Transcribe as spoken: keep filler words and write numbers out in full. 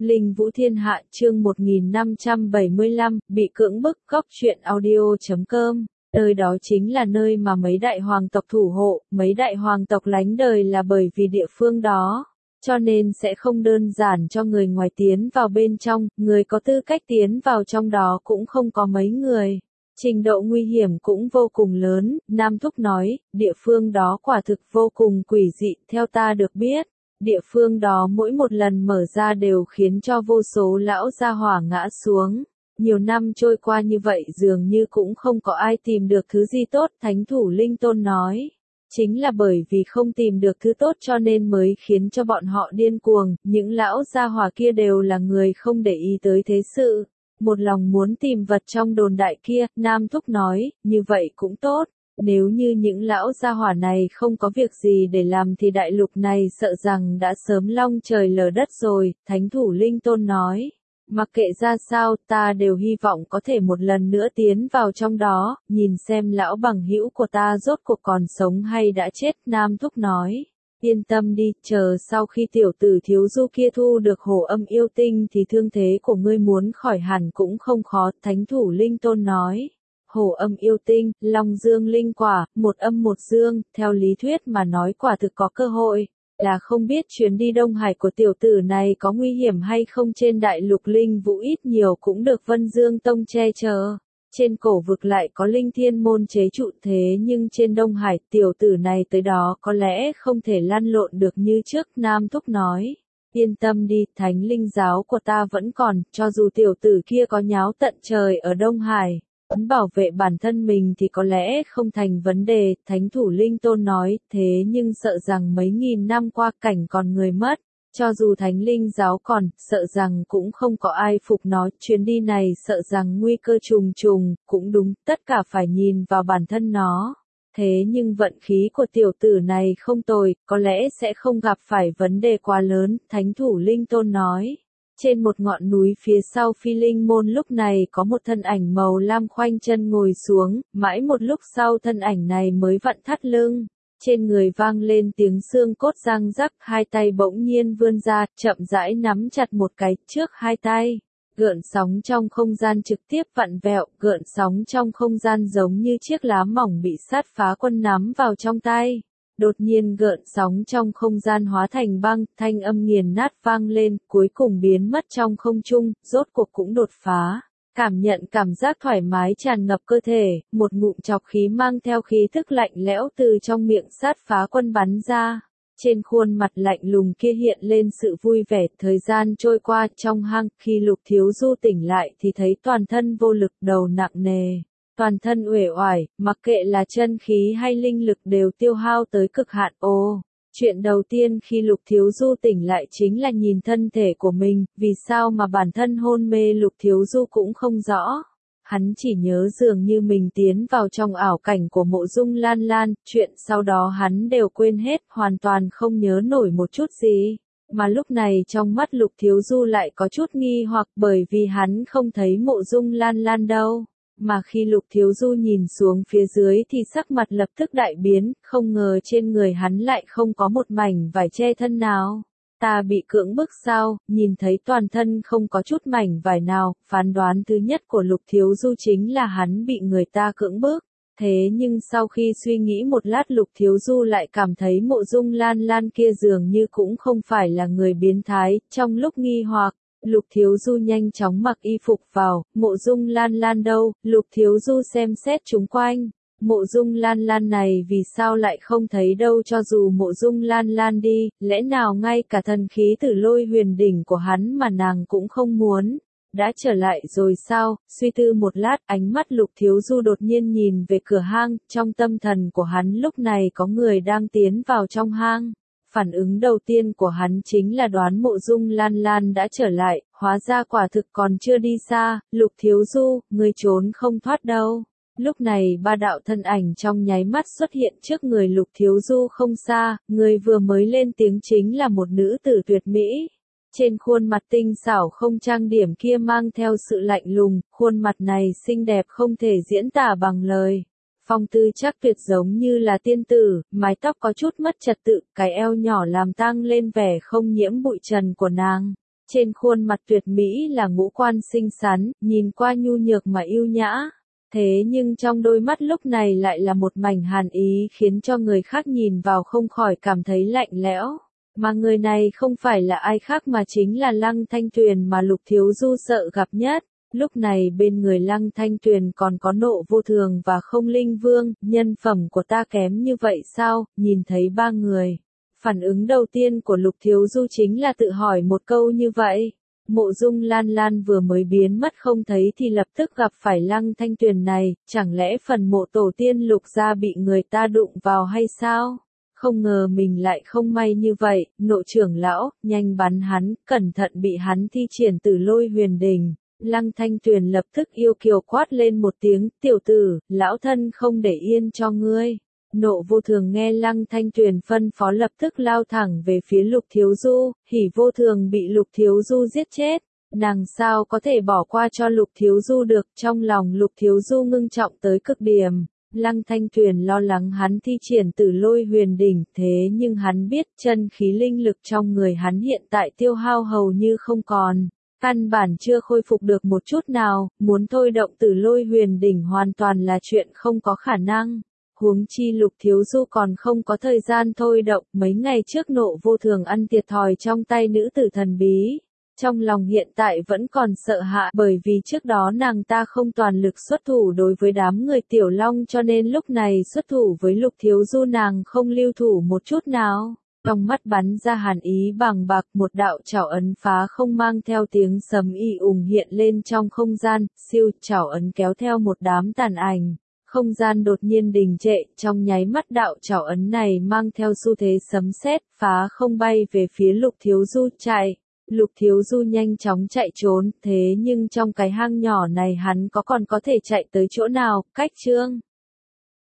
Linh Vũ Thiên Hạ chương một nghìn năm trăm bảy mươi lăm, bị cưỡng bức. Góc truyện audio chấm com. Nơi đó chính là nơi mà mấy đại hoàng tộc thủ hộ, mấy đại hoàng tộc lánh đời là bởi vì địa phương đó, cho nên sẽ không đơn giản cho người ngoài tiến vào bên trong, người có tư cách tiến vào trong đó cũng không có mấy người. Trình độ nguy hiểm cũng vô cùng lớn, Nam Thúc nói, địa phương đó quả thực vô cùng quỷ dị, theo ta được biết. Địa phương đó mỗi một lần mở ra đều khiến cho vô số lão gia hỏa ngã xuống. Nhiều năm trôi qua như vậy dường như cũng không có ai tìm được thứ gì tốt, Thánh thủ Linh Tôn nói. Chính là bởi vì không tìm được thứ tốt cho nên mới khiến cho bọn họ điên cuồng, những lão gia hỏa kia đều là người không để ý tới thế sự. Một lòng muốn tìm vật trong đồn đại kia, Nam Thúc nói, như vậy cũng tốt. Nếu như những lão gia hỏa này không có việc gì để làm thì đại lục này sợ rằng đã sớm long trời lở đất rồi, Thánh thủ Linh Tôn nói. Mặc kệ ra sao, ta đều hy vọng có thể một lần nữa tiến vào trong đó, nhìn xem lão bằng hữu của ta rốt cuộc còn sống hay đã chết, Nam Thúc nói. Yên tâm đi, chờ sau khi tiểu tử thiếu du kia thu được hổ âm yêu tinh thì thương thế của ngươi muốn khỏi hẳn cũng không khó, Thánh thủ Linh Tôn nói. Hổ âm yêu tinh, long dương linh quả, một âm một dương, theo lý thuyết mà nói quả thực có cơ hội, là không biết chuyến đi Đông Hải của tiểu tử này có nguy hiểm hay không. Trên đại lục linh vũ ít nhiều cũng được Vân Dương Tông che chở. Trên cổ vực lại có linh thiên môn chế trụ, thế nhưng trên Đông Hải tiểu tử này tới đó có lẽ không thể lăn lộn được như trước, Nam Thúc nói. Yên tâm đi, thánh linh giáo của ta vẫn còn, cho dù tiểu tử kia có nháo tận trời ở Đông Hải. Muốn bảo vệ bản thân mình thì có lẽ không thành vấn đề, Thánh thủ Linh Tôn nói, thế nhưng sợ rằng mấy nghìn năm qua cảnh còn người mất, cho dù thánh linh giáo còn, sợ rằng cũng không có ai phục nó, chuyến đi này sợ rằng nguy cơ trùng trùng, cũng đúng, tất cả phải nhìn vào bản thân nó. Thế nhưng vận khí của tiểu tử này không tồi, có lẽ sẽ không gặp phải vấn đề quá lớn, Thánh thủ Linh Tôn nói. Trên một ngọn núi phía sau Phi Linh Môn lúc này có một thân ảnh màu lam khoanh chân ngồi xuống, mãi một lúc sau thân ảnh này mới vặn thắt lưng. Trên người vang lên tiếng xương cốt răng rắc, hai tay bỗng nhiên vươn ra, chậm rãi nắm chặt một cái trước hai tay. Gợn sóng trong không gian trực tiếp vặn vẹo, gợn sóng trong không gian giống như chiếc lá mỏng bị sát phá quân nắm vào trong tay. Đột nhiên gợn sóng trong không gian hóa thành băng, thanh âm nghiền nát vang lên, cuối cùng biến mất trong không trung, rốt cuộc cũng đột phá. Cảm nhận cảm giác thoải mái tràn ngập cơ thể, một ngụm chọc khí mang theo khí thức lạnh lẽo từ trong miệng sát phá quân bắn ra. Trên khuôn mặt lạnh lùng kia hiện lên sự vui vẻ, thời gian trôi qua trong hang, khi Lục Thiếu Du tỉnh lại thì thấy toàn thân vô lực, đầu nặng nề. Toàn thân uể oải, mặc kệ là chân khí hay linh lực đều tiêu hao tới cực hạn. Ồ, chuyện đầu tiên khi Lục Thiếu Du tỉnh lại chính là nhìn thân thể của mình, vì sao mà bản thân hôn mê Lục Thiếu Du cũng không rõ. Hắn chỉ nhớ dường như mình tiến vào trong ảo cảnh của Mộ Dung Lan Lan, chuyện sau đó hắn đều quên hết, hoàn toàn không nhớ nổi một chút gì. Mà lúc này trong mắt Lục Thiếu Du lại có chút nghi hoặc bởi vì hắn không thấy Mộ Dung Lan Lan đâu. Mà khi Lục Thiếu Du nhìn xuống phía dưới thì sắc mặt lập tức đại biến, không ngờ trên người hắn lại không có một mảnh vải che thân nào. Ta bị cưỡng bức sao? Nhìn thấy toàn thân không có chút mảnh vải nào, phán đoán thứ nhất của Lục Thiếu Du chính là hắn bị người ta cưỡng bức. Thế nhưng sau khi suy nghĩ một lát Lục Thiếu Du lại cảm thấy Mộ Dung Lan Lan kia dường như cũng không phải là người biến thái, trong lúc nghi hoặc. Lục Thiếu Du nhanh chóng mặc y phục vào, Mộ Dung Lan Lan đâu, Lục Thiếu Du xem xét chúng quanh, Mộ Dung Lan Lan này vì sao lại không thấy đâu, cho dù Mộ Dung Lan Lan đi, lẽ nào ngay cả thần khí Tử Lôi Huyền đỉnh của hắn mà nàng cũng không muốn, đã trở lại rồi sao? Suy tư một lát, ánh mắt Lục Thiếu Du đột nhiên nhìn về cửa hang, trong tâm thần của hắn lúc này có người đang tiến vào trong hang. Phản ứng đầu tiên của hắn chính là đoán Mộ Dung Lan Lan đã trở lại, hóa ra quả thực còn chưa đi xa. Lục Thiếu Du, ngươi trốn không thoát đâu. Lúc này ba đạo thân ảnh trong nháy mắt xuất hiện trước người Lục Thiếu Du không xa, người vừa mới lên tiếng chính là một nữ tử tuyệt mỹ. Trên khuôn mặt tinh xảo không trang điểm kia mang theo sự lạnh lùng, khuôn mặt này xinh đẹp không thể diễn tả bằng lời. Phong tư chắc tuyệt giống như là tiên tử, mái tóc có chút mất trật tự, cái eo nhỏ làm tăng lên vẻ không nhiễm bụi trần của nàng. trên khuôn mặt tuyệt mỹ là ngũ quan xinh xắn, nhìn qua nhu nhược mà yêu nhã. Thế nhưng trong đôi mắt lúc này lại là một mảnh hàn ý khiến cho người khác nhìn vào không khỏi cảm thấy lạnh lẽo. Mà người này không phải là ai khác mà chính là Lăng Thanh Tuyền mà Lục Thiếu Du sợ gặp nhất. Lúc này bên người Lăng Thanh Tuyền còn có Nộ Vô Thường và Không Linh Vương, nhân phẩm của ta kém như vậy sao, nhìn thấy ba người. Phản ứng đầu tiên của Lục Thiếu Du chính là tự hỏi một câu như vậy. Mộ Dung Lan Lan vừa mới biến mất không thấy thì lập tức gặp phải Lăng Thanh Tuyền này, chẳng lẽ phần mộ tổ tiên Lục gia bị người ta đụng vào hay sao? Không ngờ mình lại không may như vậy, Nộ trưởng lão, nhanh bắn hắn, cẩn thận bị hắn thi triển Tử Lôi Huyền Đình. Lăng Thanh Tuyền lập tức yêu kiều quát lên một tiếng, tiểu tử, lão thân không để yên cho ngươi. Nộ Vô Thường nghe Lăng Thanh Tuyền phân phó lập tức lao thẳng về phía Lục Thiếu Du, Hỉ Vô Thường bị Lục Thiếu Du giết chết. Nàng sao có thể bỏ qua cho Lục Thiếu Du được, trong lòng Lục Thiếu Du ngưng trọng tới cực điểm. Lăng Thanh Tuyền lo lắng hắn thi triển Tử Lôi Huyền Đỉnh, thế nhưng hắn biết chân khí linh lực trong người hắn hiện tại tiêu hao hầu như không còn. Căn bản chưa khôi phục được một chút nào, muốn thôi động Tử Lôi Huyền Đỉnh hoàn toàn là chuyện không có khả năng. Huống chi Lục Thiếu Du còn không có thời gian thôi động, mấy ngày trước Nộ Vô Thường ăn thiệt thòi trong tay nữ tử thần bí. Trong lòng hiện tại vẫn còn sợ hãi bởi vì trước đó nàng ta không toàn lực xuất thủ đối với đám người Tiểu Long cho nên lúc này xuất thủ với Lục Thiếu Du nàng không lưu thủ một chút nào. Trong mắt bắn ra hàn ý bàng bạc, một đạo chảo ấn phá không mang theo tiếng sấm y ùng hiện lên trong không gian, siêu chảo ấn kéo theo một đám tàn ảnh. Không gian đột nhiên đình trệ, trong nháy mắt đạo chảo ấn này mang theo xu thế sấm sét, phá không bay về phía Lục Thiếu Du chạy. Lục Thiếu Du nhanh chóng chạy trốn, thế nhưng trong cái hang nhỏ này hắn có còn có thể chạy tới chỗ nào, cách chương